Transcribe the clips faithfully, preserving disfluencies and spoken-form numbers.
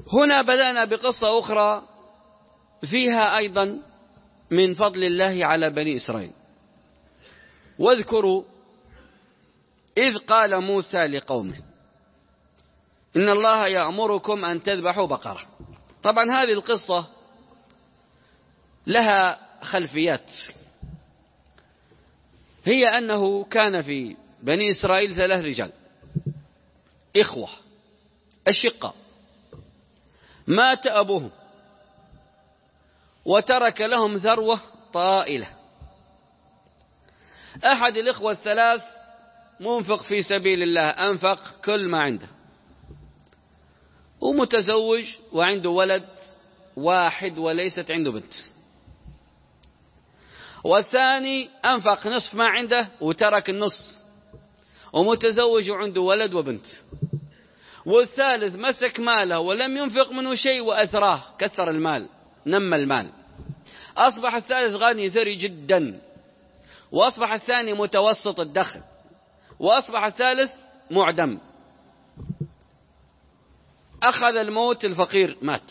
هنا بدأنا بقصة أخرى فيها أيضا من فضل الله على بني إسرائيل. واذكروا إذ قال موسى لقومه إن الله يأمركم أن تذبحوا بقرة. طبعا هذه القصة لها خلفيات، هي أنه كان في بني إسرائيل ثلاث رجال إخوة أشقاء، مات أبوهم وترك لهم ثروة طائلة. أحد الإخوة الثلاث منفق في سبيل الله، أنفق كل ما عنده، ومتزوج وعنده ولد واحد وليست عنده بنت. والثاني أنفق نصف ما عنده وترك النص، ومتزوج وعنده ولد وبنت. والثالث مسك ماله ولم ينفق منه شيء وأثراه، كثر المال، نمى المال، أصبح الثالث غني ثري جدا، وأصبح الثاني متوسط الدخل، وأصبح الثالث معدم. أخذ الموت، الفقير مات،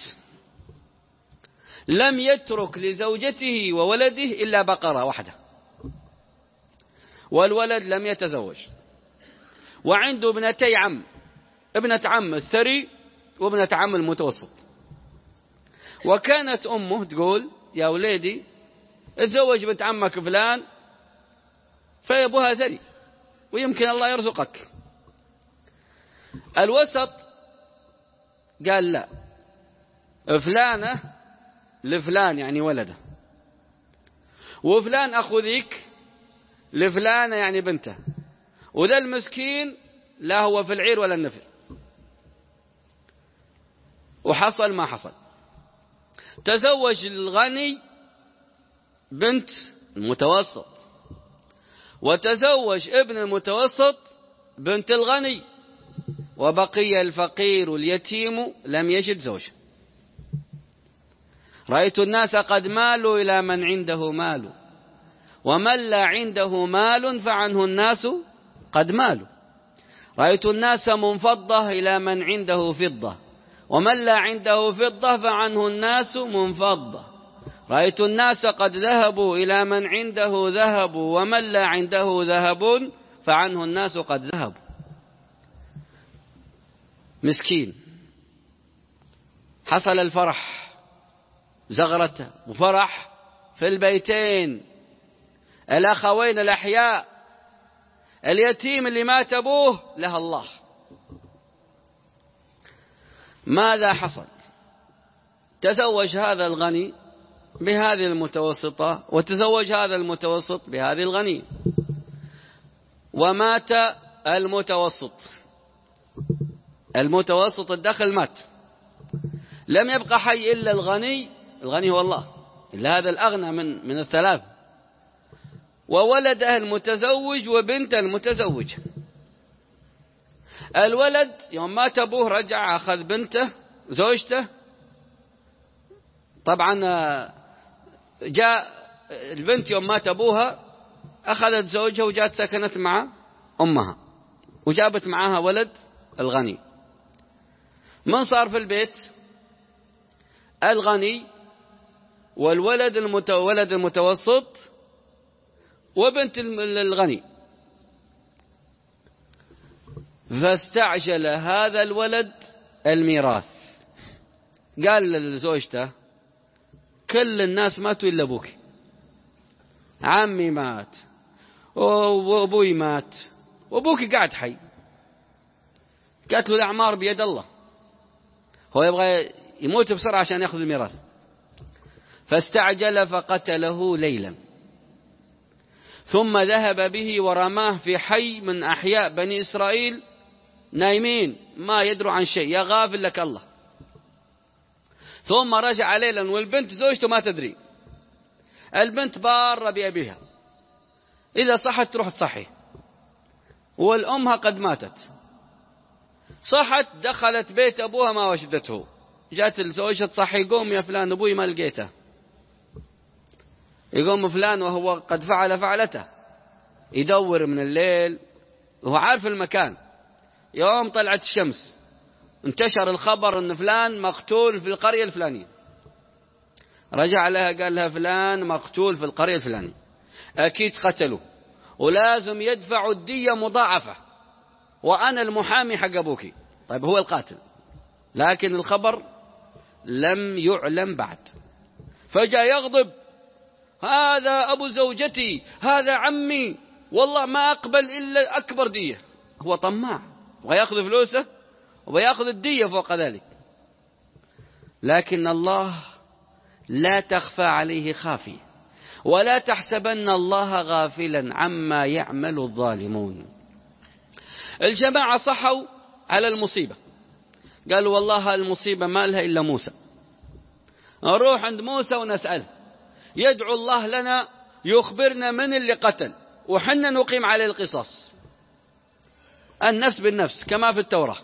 لم يترك لزوجته وولده إلا بقرة واحدة، والولد لم يتزوج، وعنده ابنتي عم، ابنة عم الثري وابنة عم المتوسط. وكانت أمه تقول يا وليدي اتزوج بنت عمك فلان فيبوها ثري ويمكن الله يرزقك. الوسط قال لا، فلانة لفلان يعني ولده، وفلان أخو ذيك لفلانة يعني بنته، وذا المسكين لا هو في العير ولا النفر. وحصل ما حصل، تزوج الغني بنت المتوسط، وتزوج ابن المتوسط بنت الغني، وبقي الفقير اليتيم لم يجد زوج. رأيت الناس قد مالوا إلى من عنده مال، ومن لا عنده مال فعنه الناس قد مالوا. رأيت الناس منفضة إلى من عنده فضة، ومن لا عنده فضة فعنه الناس منفضة. رأيت الناس قد ذهبوا إلى من عنده ذهب، ومن لا عنده ذهب فعنه الناس قد ذهبوا. مسكين، حصل الفرح، زغرته وفرح في البيتين، الأخوين الأحياء، اليتيم اللي مات أبوه له الله. ماذا حصل؟ تزوج هذا الغني بهذه المتوسطة، وتزوج هذا المتوسط بهذه الغني، ومات المتوسط. المتوسط الدخل مات، لم يبقى حي إلا الغني، الغني هو الله، إلا هذا الأغنى من من الثلاث، وولده المتزوج وبنت المتزوج. الولد يوم مات أبوه رجع أخذ بنته زوجته، طبعا جاء البنت يوم مات أبوها أخذت زوجها وجاءت سكنت مع أمها، وجابت معها ولد الغني. من صار في البيت؟ الغني والولد المتولد المتوسط وبنت الغني. فاستعجل هذا الولد الميراث، قال لزوجته كل الناس ماتوا إلا أبوك، عمي مات وأبوي مات وأبوك قاعد حي. قالت له الأعمار بيد الله، هو يبغى يموت بسرعة عشان يأخذ الميراث. فاستعجل فقتله ليلا، ثم ذهب به ورماه في حي من أحياء بني إسرائيل، نايمين ما يدروا عن شيء، يا غافل لك الله. ثم رجع ليلا والبنت زوجته ما تدري، البنت بارة بأبيها، إذا صحت تروح تصحي، والأمها قد ماتت. صحت دخلت بيت أبوها ما وجدته، جات الزوجة تصحي قوم يا فلان أبوي ما لقيته. يقوم فلان وهو قد فعل فعلته، يدور من الليل وهو عارف المكان. يوم طلعت الشمس انتشر الخبر أن فلان مقتول في القرية الفلانية. رجع لها قال لها فلان مقتول في القرية الفلانية، أكيد قتلوا ولازم يدفعوا الدية مضاعفة، وأنا المحامي حق أبوكي. طيب هو القاتل، لكن الخبر لم يعلم بعد. فجاء يغضب، هذا أبو زوجتي، هذا عمي، والله ما أقبل إلا أكبر دية. هو طماع ويأخذ فلوسه ويأخذ الدية فوق ذلك. لكن الله لا تخفى عليه خافية، ولا تحسبن الله غافلا عما يعمل الظالمون. الجماعة صحوا على المصيبة، قالوا والله المصيبة ما لها إلا موسى، نروح عند موسى ونسأله يدعو الله لنا يخبرنا من اللي قتل وحنا نقيم عليه القصاص، النفس بالنفس كما في التوراة.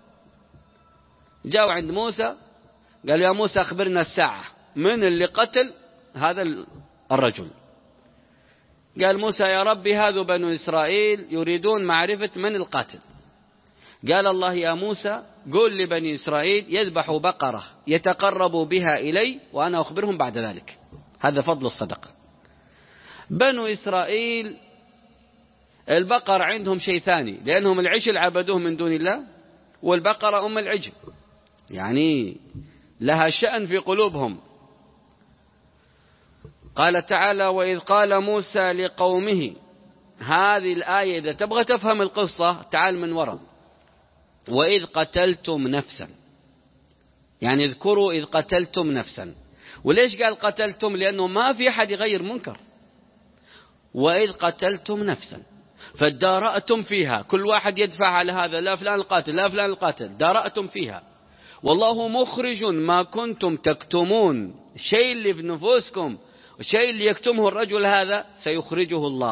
جاءوا عند موسى قالوا يا موسى أخبرنا الساعة، من اللي قتل هذا الرجل؟ قال موسى يا ربي هذا بنو إسرائيل يريدون معرفة من القاتل. قال الله يا موسى قل لبني إسرائيل يذبحوا بقرة يتقربوا بها إلي وأنا أخبرهم بعد ذلك. هذا فضل الصدقة. بنو إسرائيل البقر عندهم شيء ثاني، لأنهم العجل عبدوه من دون الله، والبقرة أم العجل، يعني لها شأن في قلوبهم. قال تعالى وإذ قال موسى لقومه، هذه الآية إذا تبغى تفهم القصة تعال من وراء. وإذ قتلتم نفسا، يعني اذكروا إذ قتلتم نفسا. وليش قال قتلتم؟ لأنه ما في أحد يغير منكر. وإذ قتلتم نفسا فادارأتم فيها، كل واحد يدفع على هذا، لا فلان القاتل لا فلان القاتل، دارأتم فيها. والله مخرج ما كنتم تكتمون، الشيء اللي في نفوسكم الشيء اللي يكتمه الرجل هذا سيخرجه الله.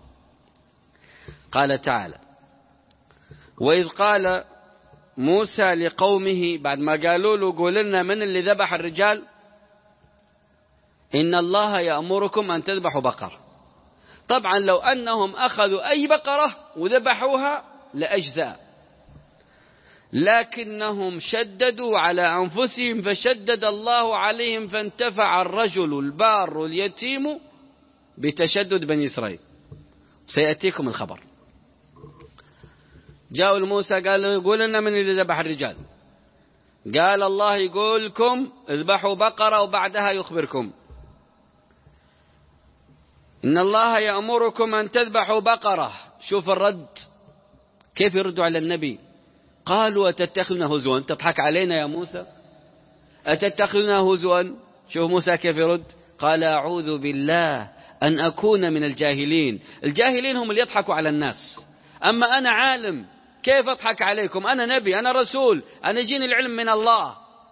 قال تعالى وإذ قال موسى لقومه، بعد ما قالوا له قول لنا من اللي ذبح الرجال، إن الله يأمركم أن تذبحوا بقرة. طبعا لو أنهم أخذوا أي بقرة وذبحوها لأجزاء، لكنهم شددوا على أنفسهم فشدد الله عليهم، فانتفع الرجل البار اليتيم بتشدد بني إسرائيل. سيأتيكم الخبر. جاءوا لموسى قالوا يقول لنا من اللي ذبح الرجال. قال الله يقول لكم اذبحوا بقرة وبعدها يخبركم. إن الله يأمركم أن تذبحوا بقرة. شوف الرد كيف يردوا على النبي. قالوا أتتخذنا هزوا، تضحك علينا يا موسى، أتتخذنا هزوا. شوف موسى كيف يرد، قال أعوذ بالله أن أكون من الجاهلين. الجاهلين هم اللي يضحكوا على الناس، أما أنا عالم كيف أضحك عليكم؟ أنا نبي، أنا رسول، أنا جيني العلم من الله.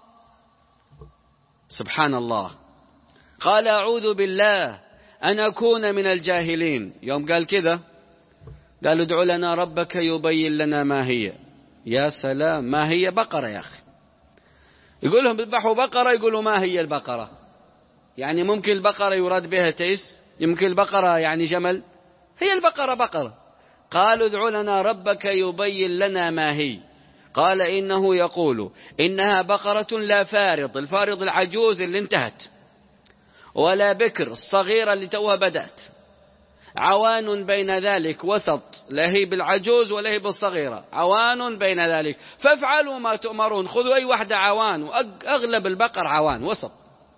سبحان الله. قال أعوذ بالله أن أكون من الجاهلين. يوم قال كذا قالوا ادعوا لنا ربك يبين لنا ما هي. يا سلام، ما هي؟ بقرة يا أخي. يقول لهم اذبحوا بقرة، يقولوا ما هي البقرة؟ يعني ممكن البقرة يراد بها تيس، يمكن البقرة يعني جمل، هي البقرة بقرة. قالوا ادعوا لنا ربك يبين لنا ما هي. قال إنه يقول إنها بقرة لا فارض، الفارض العجوز اللي انتهت، ولا بكر الصغيرة اللي توها بدأت، عوان بين ذلك وسط، لا هي بالعجوز ولا هي بالصغيرة، عوان بين ذلك، فافعلوا ما تؤمرون. خذوا أي واحدة عوان، وأغلب البقر عوان وسط.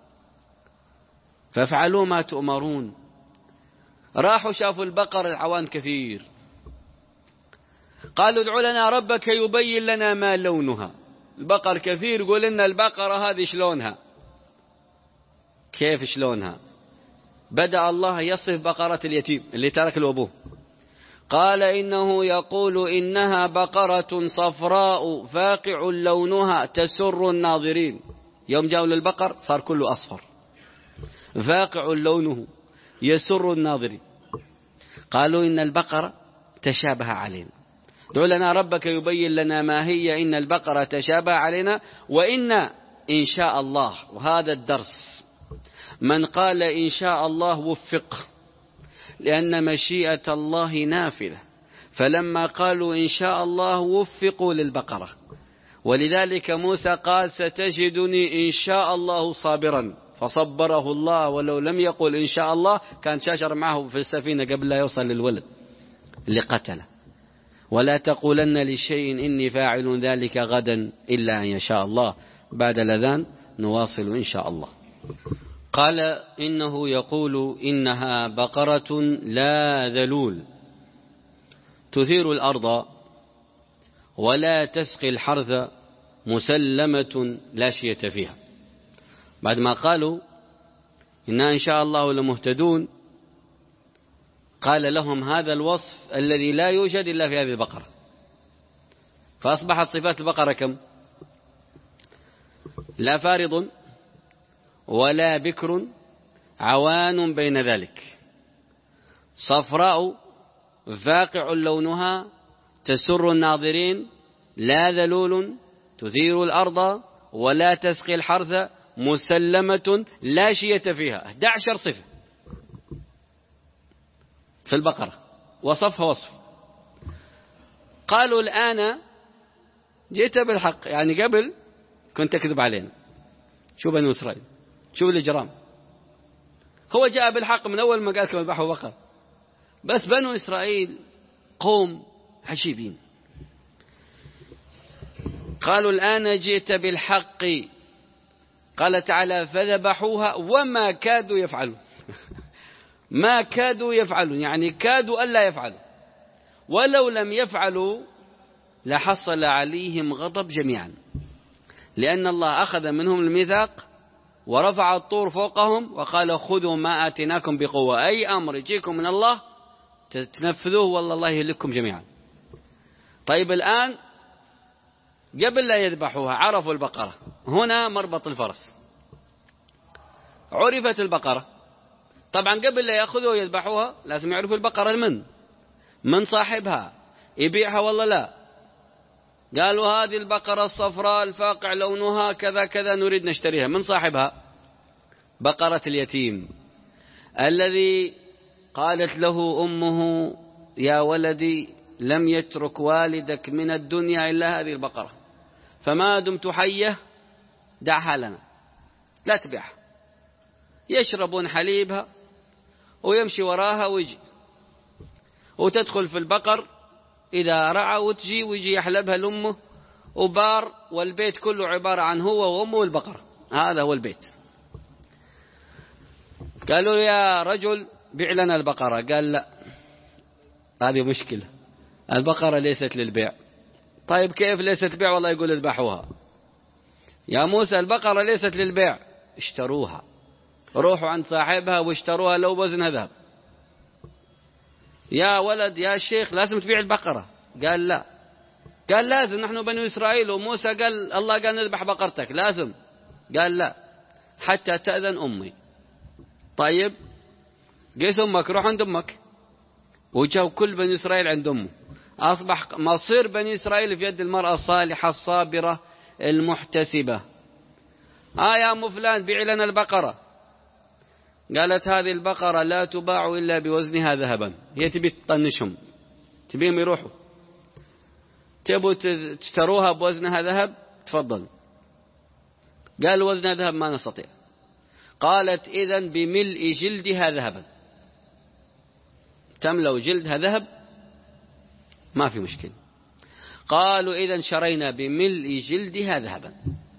فافعلوا ما تؤمرون. راحوا شافوا البقر العوان كثير. قالوا ادعوا لنا ربك يبين لنا ما لونها. البقر كثير، قول لنا البقرة هذه شلونها، كيف شلونها؟ بدأ الله يصف بقرة اليتيم اللي ترك له أبوه. قال إنه يقول إنها بقرة صفراء فاقع لونها تسر الناظرين. يوم جاءوا للبقر صار كله أصفر، فاقع لونه يسر الناظرين. قالوا إن البقرة تشابه علينا، ادعوا لنا ربك يبين لنا ما هي، إن البقرة تشابه علينا وإن إن شاء الله. وهذا الدرس، من قال إن شاء الله وفق، لأن مشيئة الله نافذة. فلما قالوا إن شاء الله وفقوا للبقرة، ولذلك موسى قال ستجدني إن شاء الله صابرا، فصبره الله، ولو لم يقل إن شاء الله كان شجر معه في السفينة قبل لا يوصل للولد اللي قتله. ولا تقولن لشيء إني فاعل ذلك غدا إلا أن يشاء الله. بعد الأذان نواصل إن شاء الله. قال إنه يقول إنها بقرة لا ذلول تثير الأرض ولا تسقي الحرث مسلمة لا شية فيها. بعد ما قالوا إنا إن شاء الله لمهتدون، قال لهم هذا الوصف الذي لا يوجد إلا في هذه البقرة. فأصبحت صفات البقرة كم؟ لا فارض ولا بكر عوان بين ذلك، صفراء فاقع لونها تسر الناظرين، لا ذلول تثير الأرض ولا تسقي الحرث مسلمة لا شية فيها. أحد عشر صفة في البقرة وصفها وصف. قالوا الآن جئت بالحق، يعني قبل كنت تكذب علينا. شو بنو إسرائيل، شو الإجرام. هو جاء بالحق من أول ما قال لكم اذبحوا بقر، بس بنو إسرائيل قوم عجيبين. قالوا الآن جئت بالحق. قال تعالى فذبحوها وما كادوا يفعلون. ما كادوا يفعلون يعني كادوا ألا يفعلوا، ولو لم يفعلوا لحصل عليهم غضب جميعا، لأن الله أخذ منهم الميثاق ورفع الطور فوقهم وقال خذوا ما آتيناكم بقوة. أي أمر يجيكم من الله تنفذوه والله الله يهلككم جميعا. طيب الآن قبل لا يذبحوها عرفوا البقرة، هنا مربط الفرس. عرفت البقرة، طبعا قبل لا يأخذوا ويذبحوها لازم يعرفوا البقرة من من صاحبها، يبيعها والله لا. قالوا هذه البقرة الصفراء الفاقع لونها كذا كذا نريد نشتريها، من صاحبها؟ بقرة اليتيم الذي قالت له أمه يا ولدي لم يترك والدك من الدنيا إلا هذه البقرة، فما دمت حية دعها لنا لا تبيعها. يشربون حليبها ويمشي وراها ويجي وتدخل في البقر إذا رعى وتجي ويجي يحلبها لأمه وبار، والبيت كله عبارة عن هو وأمه والبقرة. هذا هو البيت. قالوا يا رجل بيع لنا البقرة، قال لا هذه مشكلة، البقرة ليست للبيع. طيب كيف ليست بيع؟ والله يقول اذبحوها. يا موسى البقرة ليست للبيع، اشتروها، روحوا عند صاحبها واشتروها لو وزنها ذهب. يا ولد يا شيخ لازم تبيع البقرة، قال لا. قال لازم، نحن بنو إسرائيل، وموسى قال الله قال نذبح بقرتك لازم، قال لا حتى تأذن أمي. طيب قيس أمك، روح عند أمك. وجاءوا كل بني إسرائيل عند أمه. أصبح مصير بني إسرائيل في يد المرأة الصالحة الصابرة المحتسبة. آه يا أم فلان بيع لنا البقرة. قالت هذه البقرة لا تباع إلا بوزنها ذهبا. هي تبي تطنشهم، تبيهم يروحوا. تبوا تشتروها بوزنها ذهب؟ تفضل. قال وزنها ذهب ما نستطيع. قالت إذن بملء جلدها ذهبا، تملأ جلدها ذهب ما في مشكلة. قالوا إذن شرينا بملء جلدها ذهبا.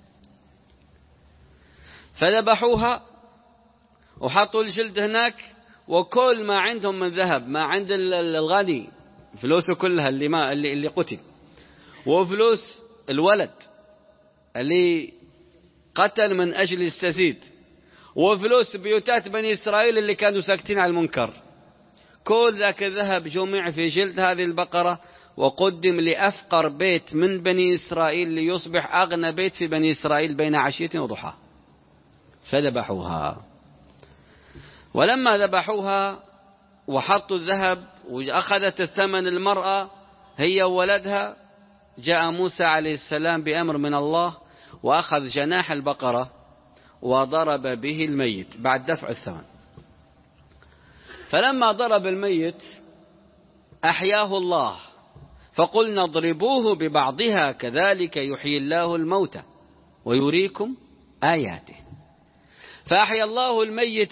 فذبحوها وحطوا الجلد هناك، وكل ما عندهم من ذهب، ما عند الغني فلوسه كلها اللي ما اللي, اللي قتل، وفلوس الولد اللي قتل من أجل يستزيد، وفلوس بيوتات بني إسرائيل اللي كانوا ساكتين على المنكر، كل ذاك الذهب جمع في جلد هذه البقرة وقدم لأفقر بيت من بني إسرائيل ليصبح أغنى بيت في بني إسرائيل بين عشية وضحى. فذبحوها. ولما ذبحوها وحطوا الذهب وأخذت الثمن المرأة هي وولدها، جاء موسى عليه السلام بأمر من الله وأخذ جناح البقرة وضرب به الميت بعد دفع الثمن. فلما ضرب الميت أحياه الله، فقلنا اضربوه ببعضها كذلك يحيي الله الموتى ويريكم آياته. فأحيا الله الميت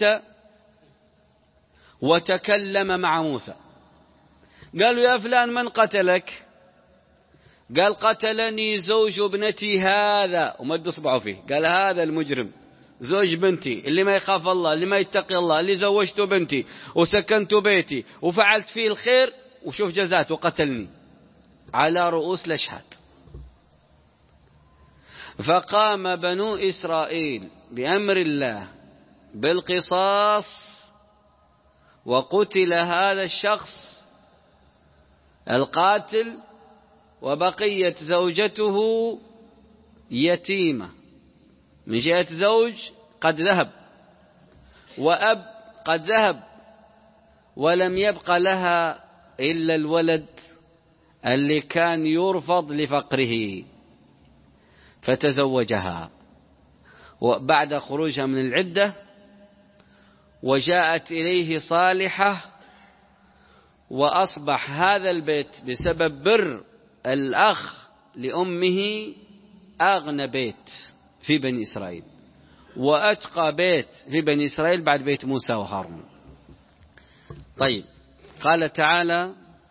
وتكلم مع موسى. قالوا يا فلان من قتلك؟ قال قتلني زوج ابنتي هذا، ومد اصبعه فيه، قال هذا المجرم زوج بنتي اللي ما يخاف الله، اللي ما يتقي الله، اللي زوجته بنتي وسكنت بيتي وفعلت فيه الخير، وشوف جزاته قتلني على رؤوس الأشهاد. فقام بنو إسرائيل بأمر الله بالقصاص، وقتل هذا الشخص القاتل، وبقيت زوجته يتيمة من جهة زوج قد ذهب وأب قد ذهب، ولم يبق لها إلا الولد اللي كان يرفض لفقره، فتزوجها وبعد خروجها من العدة، وجاءت إليه صالحة، وأصبح هذا البيت بسبب بر الأخ لأمه أغنى بيت في بني إسرائيل، وأتقى بيت في بني إسرائيل بعد بيت موسى وهارون. طيب، قال تعالى: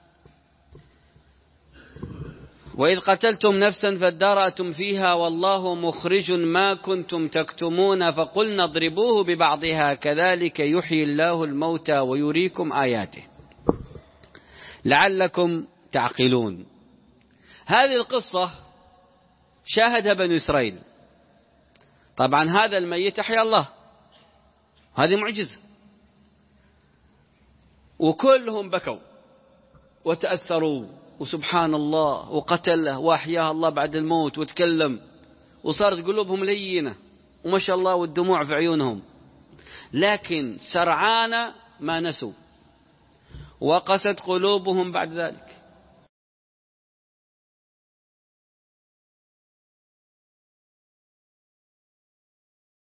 وإذ قتلتم نفسا فادارأتم فيها والله مخرج ما كنتم تكتمون فقلنا اضربوه ببعضها كذلك يحيي الله الموتى ويريكم آياته لعلكم تعقلون. هذه القصة شاهدها بنو إسرائيل. طبعا هذا الميت أحيا الله، هذه معجزة، وكلهم بكوا وتأثروا، وسبحان الله، وقتله وأحياه الله بعد الموت، وتكلم، وصارت قلوبهم لينة وما شاء الله، والدموع في عيونهم. لكن سرعان ما نسوا، وقست قلوبهم بعد ذلك.